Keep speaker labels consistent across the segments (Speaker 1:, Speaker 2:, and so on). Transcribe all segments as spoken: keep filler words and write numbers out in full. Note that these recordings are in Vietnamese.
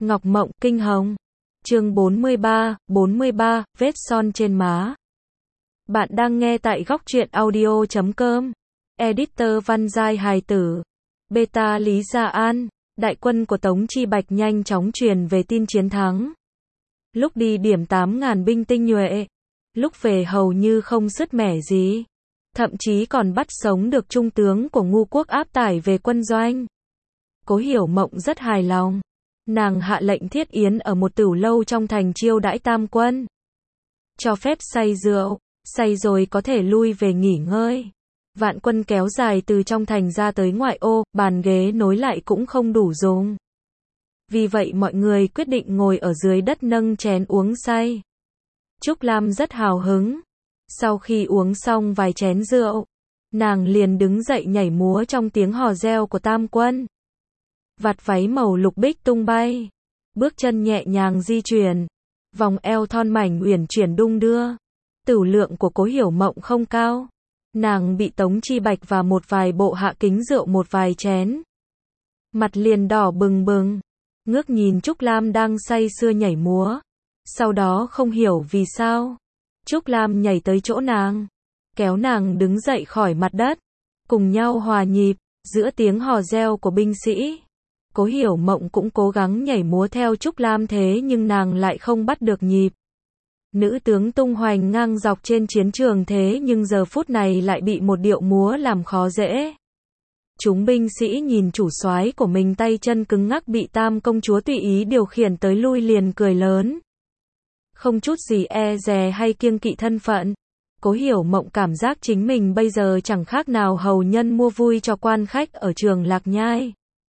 Speaker 1: Ngọc Mộng, Kinh Hồng. Chương bốn mươi ba, bốn mươi ba, vết son trên má. Bạn đang nghe tại góc truyện audio chấm com. Editor Văn Giai hài tử. Beta Lý Gia An. Đại quân của Tống Chi Bạch nhanh chóng truyền về tin chiến thắng. Lúc đi điểm tám ngàn binh tinh nhuệ. Lúc về hầu như không sứt mẻ gì. Thậm chí còn bắt sống được trung tướng của Ngu Quốc áp tải về quân doanh. Cố Hiểu Mộng rất hài lòng. Nàng hạ lệnh thiết yến ở một tửu lâu trong thành chiêu đãi tam quân. Cho phép say rượu, say rồi có thể lui về nghỉ ngơi. Vạn quân kéo dài từ trong thành ra tới ngoại ô, bàn ghế nối lại cũng không đủ dùng. Vì vậy mọi người quyết định ngồi ở dưới đất nâng chén uống say. Trúc Lam rất hào hứng. Sau khi uống xong vài chén rượu, nàng liền đứng dậy nhảy múa trong tiếng hò reo của tam quân. Vạt váy màu lục bích tung bay, bước chân nhẹ nhàng di chuyển, vòng eo thon mảnh uyển chuyển đung đưa. Tửu lượng của Cố Hiểu Mộng không cao, nàng bị Tống Chi Bạch và một vài bộ hạ kính rượu một vài chén, mặt liền đỏ bừng bừng, ngước nhìn Trúc Lam đang say sưa nhảy múa. Sau đó không hiểu vì sao, Trúc Lam nhảy tới chỗ nàng, kéo nàng đứng dậy khỏi mặt đất, cùng nhau hòa nhịp giữa tiếng hò reo của binh sĩ. Cố Hiểu Mộng cũng cố gắng nhảy múa theo Trúc Lam thế nhưng nàng lại không bắt được nhịp. Nữ tướng tung hoành ngang dọc trên chiến trường thế nhưng giờ phút này lại bị một điệu múa làm khó dễ. Chúng binh sĩ nhìn chủ soái của mình tay chân cứng ngắc bị tam công chúa tùy ý điều khiển tới lui liền cười lớn. Không chút gì e dè hay kiêng kỵ thân phận. Cố Hiểu Mộng cảm giác chính mình bây giờ chẳng khác nào hầu nhân mua vui cho quan khách ở trường Lạc Nhai.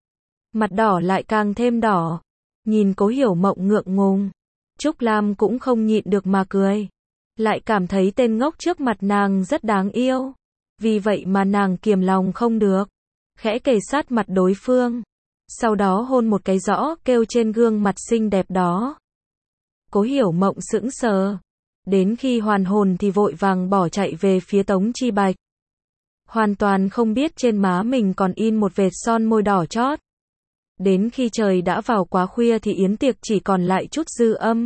Speaker 1: Mặt đỏ lại càng thêm đỏ. Nhìn Cố Hiểu Mộng ngượng ngùng, Trúc Lam cũng không nhịn được mà cười. Lại cảm thấy tên ngốc trước mặt nàng rất đáng yêu. Vì vậy mà nàng kiềm lòng không được. Khẽ kề sát mặt đối phương. Sau đó hôn một cái rõ kêu trên gương mặt xinh đẹp đó. Cố Hiểu Mộng sững sờ. Đến khi hoàn hồn thì vội vàng bỏ chạy về phía Tống Chi Bạch. Hoàn toàn không biết trên má mình còn in một vệt son môi đỏ chót. Đến khi trời đã vào quá khuya thì yến tiệc chỉ còn lại chút dư âm.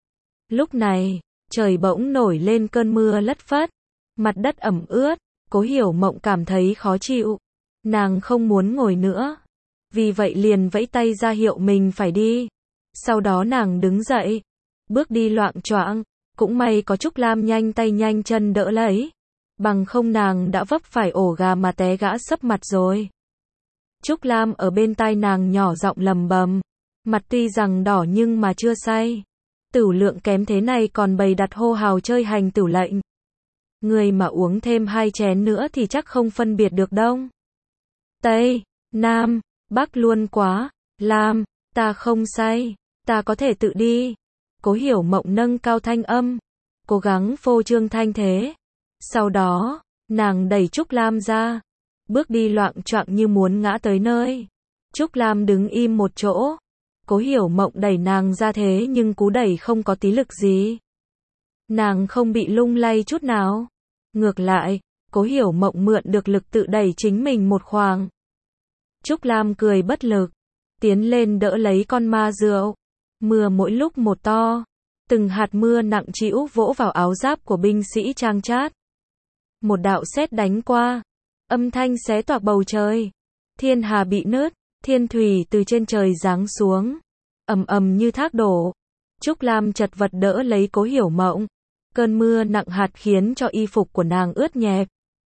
Speaker 1: Lúc này, trời bỗng nổi lên cơn mưa lất phất. Mặt đất ẩm ướt, Cố Hiểu Mộng cảm thấy khó chịu. Nàng không muốn ngồi nữa. Vì vậy liền vẫy tay ra hiệu mình phải đi. Sau đó nàng đứng dậy, bước đi loạng choạng. Cũng may có Trúc Lam nhanh tay nhanh chân đỡ lấy. Bằng không nàng đã vấp phải ổ gà mà té gã sấp mặt rồi. Trúc Lam ở bên tai nàng nhỏ giọng lầm bầm. Mặt tuy rằng đỏ nhưng mà chưa say. Tửu lượng kém thế này còn bày đặt hô hào chơi hành tửu lệnh. Người mà uống thêm hai chén nữa thì chắc không phân biệt được đâu. Tây, Nam, Bắc luôn quá. Lam, ta không say. Ta có thể tự đi. Cố Hiểu Mộng nâng cao thanh âm, cố gắng phô trương thanh thế. Sau đó, nàng đẩy Trúc Lam ra, bước đi loạng choạng như muốn ngã tới nơi. Trúc Lam đứng im một chỗ. Cố Hiểu Mộng đẩy nàng ra thế nhưng cú đẩy không có tí lực gì. Nàng không bị lung lay chút nào. Ngược lại, Cố Hiểu Mộng mượn được lực tự đẩy chính mình một khoảng. Trúc Lam cười bất lực, tiến lên đỡ lấy con ma rượu. Mưa mỗi lúc một to, từng hạt mưa nặng trĩu vỗ vào áo giáp của binh sĩ trang chát. Một đạo sét đánh qua, âm thanh xé toạc bầu trời. Thiên hà bị nứt, thiên thủy từ trên trời giáng xuống, ầm ầm như thác đổ. Trúc Lam chật vật đỡ lấy Cố Hiểu Mộng. Cơn mưa nặng hạt khiến cho y phục của nàng ướt nhẹp.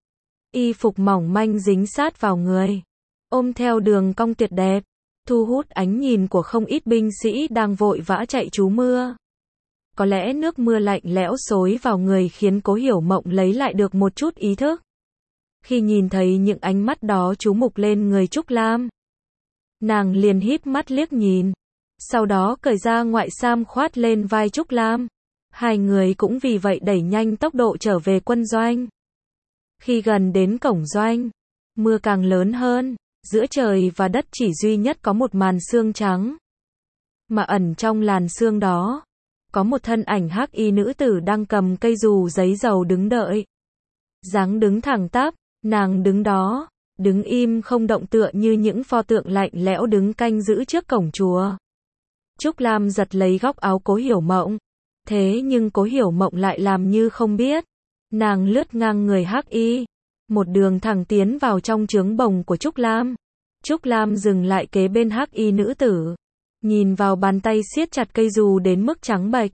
Speaker 1: Y phục mỏng manh dính sát vào người, ôm theo đường cong tuyệt đẹp, thu hút ánh nhìn của không ít binh sĩ đang vội vã chạy trú mưa. Có lẽ nước mưa lạnh lẽo xối vào người khiến Cố Hiểu Mộng lấy lại được một chút ý thức. Khi nhìn thấy những ánh mắt đó chú mục lên người Trúc Lam, nàng liền híp mắt liếc nhìn. Sau đó cởi ra ngoại sam khoát lên vai Trúc Lam. Hai người cũng vì vậy đẩy nhanh tốc độ trở về quân doanh. Khi gần đến cổng doanh, mưa càng lớn hơn. Giữa trời và đất chỉ duy nhất có một màn sương trắng. Mà ẩn trong làn sương đó, có một thân ảnh hắc y nữ tử đang cầm cây dù giấy dầu đứng đợi. Dáng đứng thẳng tắp, nàng đứng đó, đứng im không động tựa như những pho tượng lạnh lẽo đứng canh giữ trước cổng chùa. Trúc Lam giật lấy góc áo Cố Hiểu Mộng. Thế nhưng Cố Hiểu Mộng lại làm như không biết. Nàng lướt ngang người Hắc Y, một đường thẳng tiến vào trong trướng bồng của Trúc Lam. Trúc Lam dừng lại kế bên Hắc Y nữ tử, nhìn vào bàn tay siết chặt cây dù đến mức trắng bệch.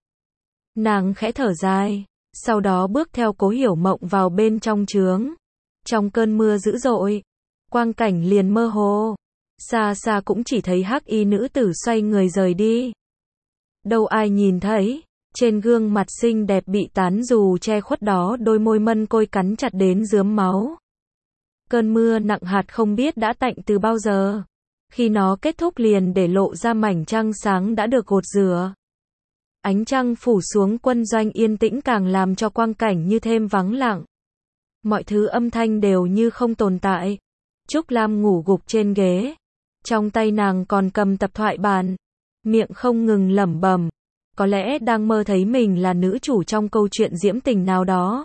Speaker 1: Nàng khẽ thở dài, sau đó bước theo Cố Hiểu Mộng vào bên trong trướng. Trong cơn mưa dữ dội, quang cảnh liền mơ hồ. Xa xa cũng chỉ thấy Hắc Y nữ tử xoay người rời đi. Đâu ai nhìn thấy, trên gương mặt xinh đẹp bị tán dù che khuất đó đôi môi mân côi cắn chặt đến rướm máu. Cơn mưa nặng hạt không biết đã tạnh từ bao giờ. Khi nó kết thúc liền để lộ ra mảnh trăng sáng đã được gột rửa. Ánh trăng phủ xuống quân doanh yên tĩnh càng làm cho quang cảnh như thêm vắng lặng. Mọi thứ âm thanh đều như không tồn tại. Trúc Lam ngủ gục trên ghế. Trong tay nàng còn cầm tập thoại bản. Miệng không ngừng lẩm bẩm. Có lẽ đang mơ thấy mình là nữ chủ trong câu chuyện diễm tình nào đó.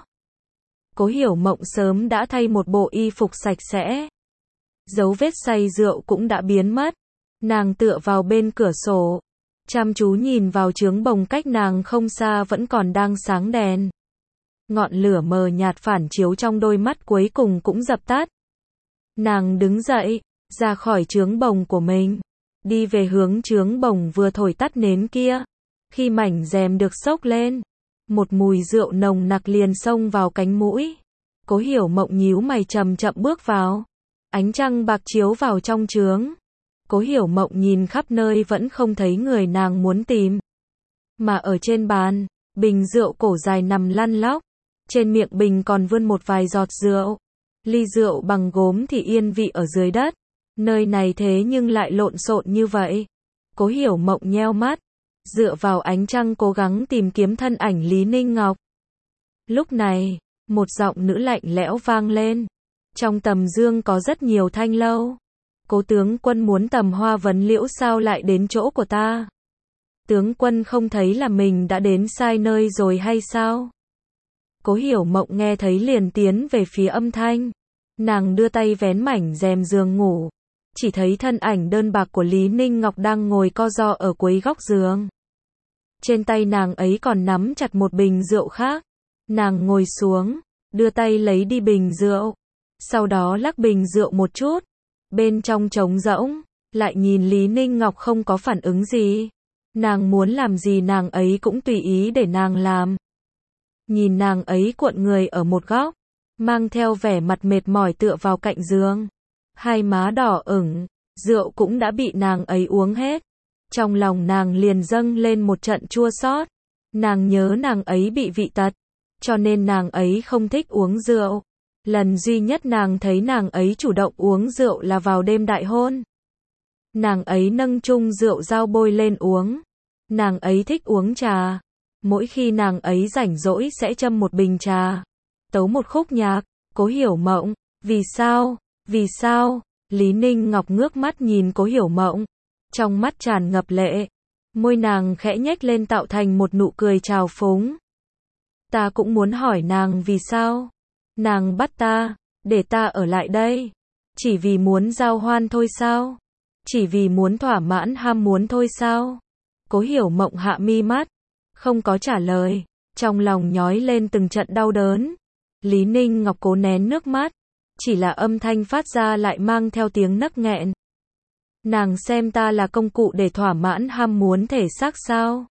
Speaker 1: Cố Hiểu Mộng sớm đã thay một bộ y phục sạch sẽ. Dấu vết say rượu cũng đã biến mất. Nàng tựa vào bên cửa sổ, chăm chú nhìn vào trướng bồng cách nàng không xa vẫn còn đang sáng đèn. Ngọn lửa mờ nhạt phản chiếu trong đôi mắt cuối cùng cũng dập tắt. Nàng đứng dậy, ra khỏi trướng bồng của mình, đi về hướng trướng bồng vừa thổi tắt nến kia. Khi mảnh rèm được xốc lên, một mùi rượu nồng nặc liền xông vào cánh mũi. Cố Hiểu Mộng nhíu mày chậm chậm bước vào. Ánh trăng bạc chiếu vào trong trướng. Cố Hiểu Mộng nhìn khắp nơi vẫn không thấy người nàng muốn tìm. Mà ở trên bàn, bình rượu cổ dài nằm lăn lóc. Trên miệng bình còn vươn một vài giọt rượu. Ly rượu bằng gốm thì yên vị ở dưới đất. Nơi này thế nhưng lại lộn xộn như vậy. Cố Hiểu Mộng nheo mắt, dựa vào ánh trăng cố gắng tìm kiếm thân ảnh Lý Ninh Ngọc. Lúc này, một giọng nữ lạnh lẽo vang lên. Trong tầm dương có rất nhiều thanh lâu. Cố tướng quân muốn tầm Hoa Vấn Liễu sao lại đến chỗ của ta? Tướng quân không thấy là mình đã đến sai nơi rồi hay sao? Cố Hiểu Mộng nghe thấy liền tiến về phía âm thanh. Nàng đưa tay vén mảnh rèm giường ngủ. Chỉ thấy thân ảnh đơn bạc của Lý Ninh Ngọc đang ngồi co ro ở cuối góc giường. Trên tay nàng ấy còn nắm chặt một bình rượu khác. Nàng ngồi xuống, đưa tay lấy đi bình rượu. Sau đó lắc bình rượu một chút. Bên trong trống rỗng, lại nhìn Lý Ninh Ngọc không có phản ứng gì. Nàng muốn làm gì nàng ấy cũng tùy ý để nàng làm. Nhìn nàng ấy cuộn người ở một góc, mang theo vẻ mặt mệt mỏi tựa vào cạnh giường. Hai má đỏ ửng, rượu cũng đã bị nàng ấy uống hết. Trong lòng nàng liền dâng lên một trận chua xót. Nàng nhớ nàng ấy bị vị tật, cho nên nàng ấy không thích uống rượu. Lần duy nhất nàng thấy nàng ấy chủ động uống rượu là vào đêm đại hôn. Nàng ấy nâng chung rượu dao bôi lên uống. Nàng ấy thích uống trà. Mỗi khi nàng ấy rảnh rỗi sẽ châm một bình trà, tấu một khúc nhạc. Cố Hiểu Mộng, vì sao, vì sao? Lý Ninh Ngọc ngước mắt nhìn Cố Hiểu Mộng, trong mắt tràn ngập lệ. Môi nàng khẽ nhếch lên tạo thành một nụ cười trào phúng. Ta cũng muốn hỏi nàng vì sao? Nàng bắt ta, để ta ở lại đây, chỉ vì muốn giao hoan thôi sao? Chỉ vì muốn thỏa mãn ham muốn thôi sao? Cố Hiểu Mộng hạ mi mắt, không có trả lời, trong lòng nhói lên từng trận đau đớn. Lý Ninh Ngọc cố nén nước mắt, chỉ là âm thanh phát ra lại mang theo tiếng nấc nghẹn. Nàng xem ta là công cụ để thỏa mãn ham muốn thể xác sao?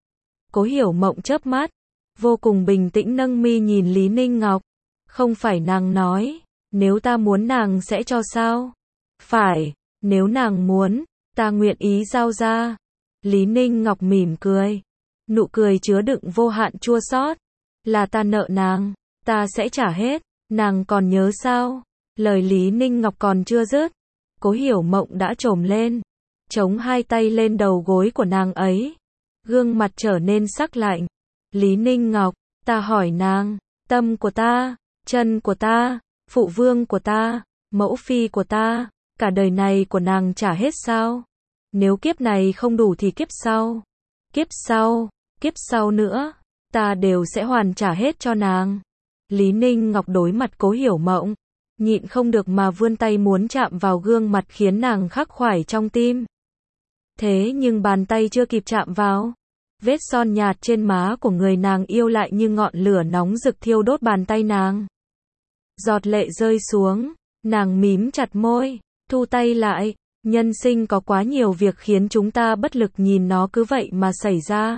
Speaker 1: Cố Hiểu Mộng chớp mắt, vô cùng bình tĩnh nâng mi nhìn Lý Ninh Ngọc. Không phải nàng nói, nếu ta muốn nàng sẽ cho sao? Phải, nếu nàng muốn, ta nguyện ý giao ra. Lý Ninh Ngọc mỉm cười, nụ cười chứa đựng vô hạn chua xót. Là ta nợ nàng, ta sẽ trả hết, nàng còn nhớ sao? Lời Lý Ninh Ngọc còn chưa dứt, Cố Hiểu Mộng đã trồm lên, chống hai tay lên đầu gối của nàng ấy. Gương mặt trở nên sắc lạnh. Lý Ninh Ngọc, ta hỏi nàng, tâm của ta, chân của ta, phụ vương của ta, mẫu phi của ta, cả đời này của nàng trả hết sao? Nếu kiếp này không đủ thì kiếp sau, kiếp sau, kiếp sau nữa, ta đều sẽ hoàn trả hết cho nàng. Lý Ninh Ngọc đối mặt Cố Hiểu Mộng, nhịn không được mà vươn tay muốn chạm vào gương mặt khiến nàng khắc khoải trong tim. Thế nhưng bàn tay chưa kịp chạm vào, vết son nhạt trên má của người nàng yêu lại như ngọn lửa nóng rực thiêu đốt bàn tay nàng. Giọt lệ rơi xuống, nàng mím chặt môi, thu tay lại, nhân sinh có quá nhiều việc khiến chúng ta bất lực nhìn nó cứ vậy mà xảy ra.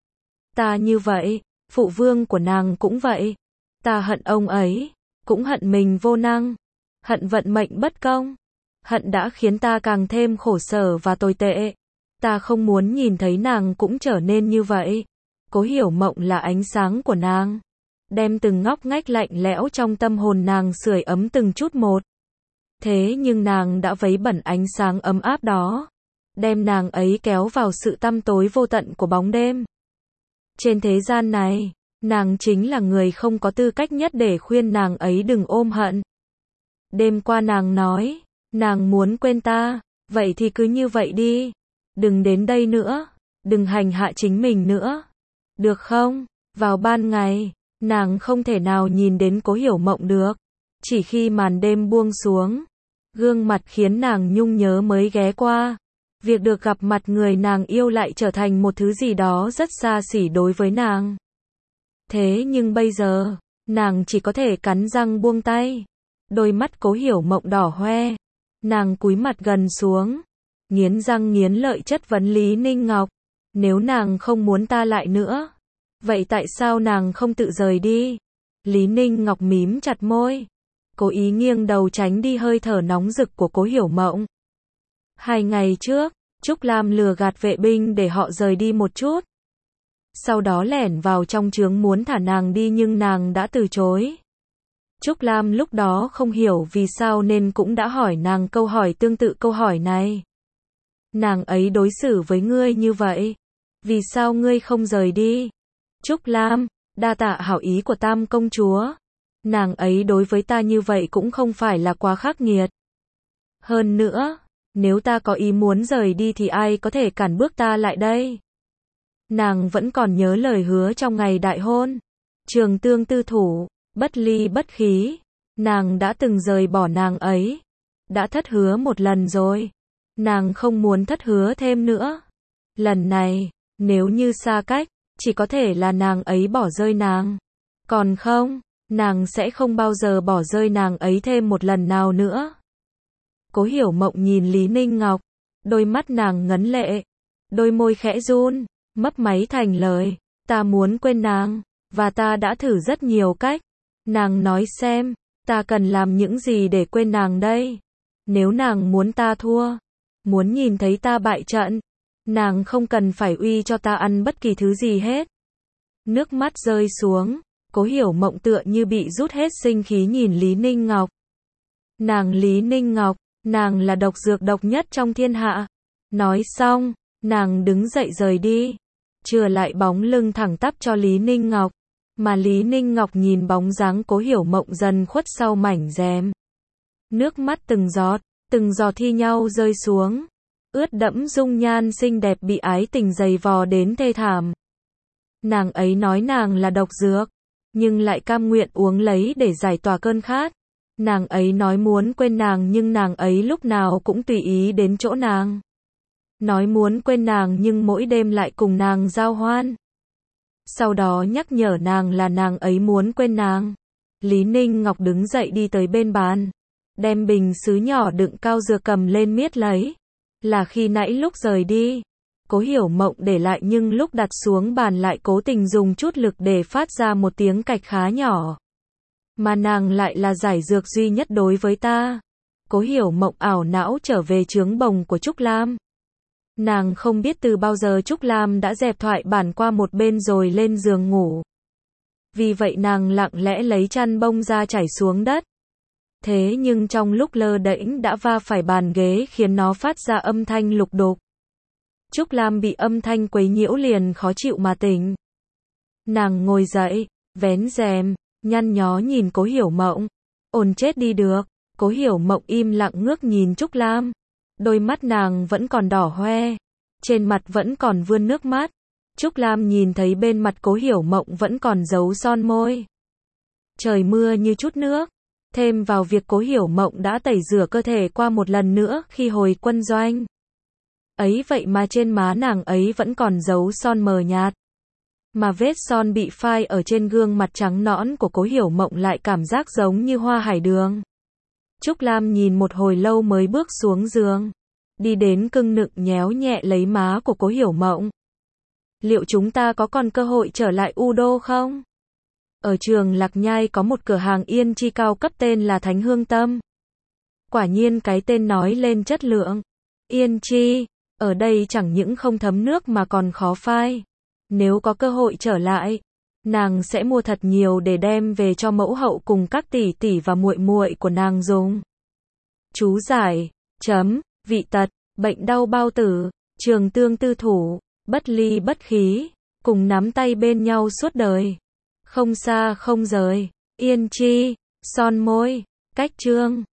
Speaker 1: Ta như vậy, phụ vương của nàng cũng vậy. Ta hận ông ấy, cũng hận mình vô năng, hận vận mệnh bất công, hận đã khiến ta càng thêm khổ sở và tồi tệ. Ta không muốn nhìn thấy nàng cũng trở nên như vậy. Cố Hiểu Mộng là ánh sáng của nàng, đem từng ngóc ngách lạnh lẽo trong tâm hồn nàng sưởi ấm từng chút một. Thế nhưng nàng đã vấy bẩn ánh sáng ấm áp đó, đem nàng ấy kéo vào sự tăm tối vô tận của bóng đêm. Trên thế gian này, nàng chính là người không có tư cách nhất để khuyên nàng ấy đừng ôm hận. Đêm qua nàng nói, nàng muốn quên ta, vậy thì cứ như vậy đi. Đừng đến đây nữa, đừng hành hạ chính mình nữa. Được không? Vào ban ngày, nàng không thể nào nhìn đến Cố Hiểu Mộng được. Chỉ khi màn đêm buông xuống, gương mặt khiến nàng nhung nhớ mới ghé qua. Việc được gặp mặt người nàng yêu lại trở thành một thứ gì đó rất xa xỉ đối với nàng. Thế nhưng bây giờ, nàng chỉ có thể cắn răng buông tay. Đôi mắt Cố Hiểu Mộng đỏ hoe. Nàng cúi mặt gần xuống, nghiến răng nghiến lợi chất vấn Lý Ninh Ngọc. Nếu nàng không muốn ta lại nữa, vậy tại sao nàng không tự rời đi? Lý Ninh Ngọc mím chặt môi, cố ý nghiêng đầu tránh đi hơi thở nóng rực của Cố Hiểu Mộng. Hai ngày trước, Trúc Lam lừa gạt vệ binh để họ rời đi một chút. Sau đó lẻn vào trong trướng muốn thả nàng đi nhưng nàng đã từ chối. Trúc Lam lúc đó không hiểu vì sao nên cũng đã hỏi nàng câu hỏi tương tự câu hỏi này. Nàng ấy đối xử với ngươi như vậy, vì sao ngươi không rời đi? Trúc Lam, đa tạ hảo ý của Tam công chúa. Nàng ấy đối với ta như vậy cũng không phải là quá khắc nghiệt. Hơn nữa, nếu ta có ý muốn rời đi thì ai có thể cản bước ta lại đây? Nàng vẫn còn nhớ lời hứa trong ngày đại hôn. Trường tương tư thủ, bất ly bất khí. Nàng đã từng rời bỏ nàng ấy. Đã thất hứa một lần rồi. Nàng không muốn thất hứa thêm nữa. Lần này, nếu như xa cách, chỉ có thể là nàng ấy bỏ rơi nàng. Còn không, nàng sẽ không bao giờ bỏ rơi nàng ấy thêm một lần nào nữa. Cố Hiểu Mộng nhìn Lý Ninh Ngọc, đôi mắt nàng ngấn lệ, đôi môi khẽ run, mấp máy thành lời, ta muốn quên nàng, và ta đã thử rất nhiều cách. Nàng nói xem, ta cần làm những gì để quên nàng đây? Nếu nàng muốn ta thua, muốn nhìn thấy ta bại trận, nàng không cần phải uy cho ta ăn bất kỳ thứ gì hết. Nước mắt rơi xuống, Cố Hiểu Mộng tựa như bị rút hết sinh khí nhìn Lý Ninh Ngọc. Nàng Lý Ninh Ngọc, nàng là độc dược độc nhất trong thiên hạ. Nói xong, nàng đứng dậy rời đi, chừa lại bóng lưng thẳng tắp cho Lý Ninh Ngọc, mà Lý Ninh Ngọc nhìn bóng dáng Cố Hiểu Mộng dần khuất sau mảnh rèm. Nước mắt từng giọt, từng giọt thi nhau rơi xuống, ướt đẫm dung nhan xinh đẹp bị ái tình giày vò đến thê thảm. Nàng ấy nói nàng là độc dược, nhưng lại cam nguyện uống lấy để giải tỏa cơn khát. Nàng ấy nói muốn quên nàng nhưng nàng ấy lúc nào cũng tùy ý đến chỗ nàng. Nói muốn quên nàng nhưng mỗi đêm lại cùng nàng giao hoan. Sau đó nhắc nhở nàng là nàng ấy muốn quên nàng. Lý Ninh Ngọc đứng dậy đi tới bên bàn, đem bình sứ nhỏ đựng cao dược cầm lên miết lấy. Là khi nãy lúc rời đi, Cố Hiểu Mộng để lại nhưng lúc đặt xuống bàn lại cố tình dùng chút lực để phát ra một tiếng cạch khá nhỏ. Mà nàng lại là giải dược duy nhất đối với ta. Cố Hiểu Mộng ảo não trở về trướng bồng của Trúc Lam. Nàng không biết từ bao giờ Trúc Lam đã dẹp thoại bản qua một bên rồi lên giường ngủ. Vì vậy nàng lặng lẽ lấy chăn bông ra trải xuống đất. Thế nhưng trong lúc lơ đễnh đã va phải bàn ghế khiến nó phát ra âm thanh lục đục. Trúc Lam bị âm thanh quấy nhiễu liền khó chịu mà tỉnh. Nàng ngồi dậy, vén rèm, nhăn nhó nhìn Cố Hiểu Mộng. Ồn chết đi được. Cố Hiểu Mộng im lặng ngước nhìn Trúc Lam. Đôi mắt nàng vẫn còn đỏ hoe, trên mặt vẫn còn vươn nước mắt. Trúc Lam nhìn thấy bên mặt Cố Hiểu Mộng vẫn còn dấu son môi. Trời mưa như chút nước, thêm vào việc Cố Hiểu Mộng đã tẩy rửa cơ thể qua một lần nữa khi hồi quân doanh. Ấy vậy mà trên má nàng ấy vẫn còn dấu son mờ nhạt. Mà vết son bị phai ở trên gương mặt trắng nõn của Cố Hiểu Mộng lại cảm giác giống như hoa hải đường. Trúc Lam nhìn một hồi lâu mới bước xuống giường. Đi đến cưng nựng nhéo nhẹ lấy má của Cố Hiểu Mộng. Liệu chúng ta có còn cơ hội trở lại U Đô không? Ở trường Lạc Nhai có một cửa hàng yên chi cao cấp tên là Thánh Hương Tâm. Quả nhiên cái tên nói lên chất lượng. Yên chi, ở đây chẳng những không thấm nước mà còn khó phai. Nếu có cơ hội trở lại, nàng sẽ mua thật nhiều để đem về cho mẫu hậu cùng các tỷ tỷ và muội muội của nàng dùng. Chú giải, chấm, vị tật, bệnh đau bao tử, trường tương tư thủ, bất ly bất khí, cùng nắm tay bên nhau suốt đời. Không xa không rời, yên chi, son môi, cách trương.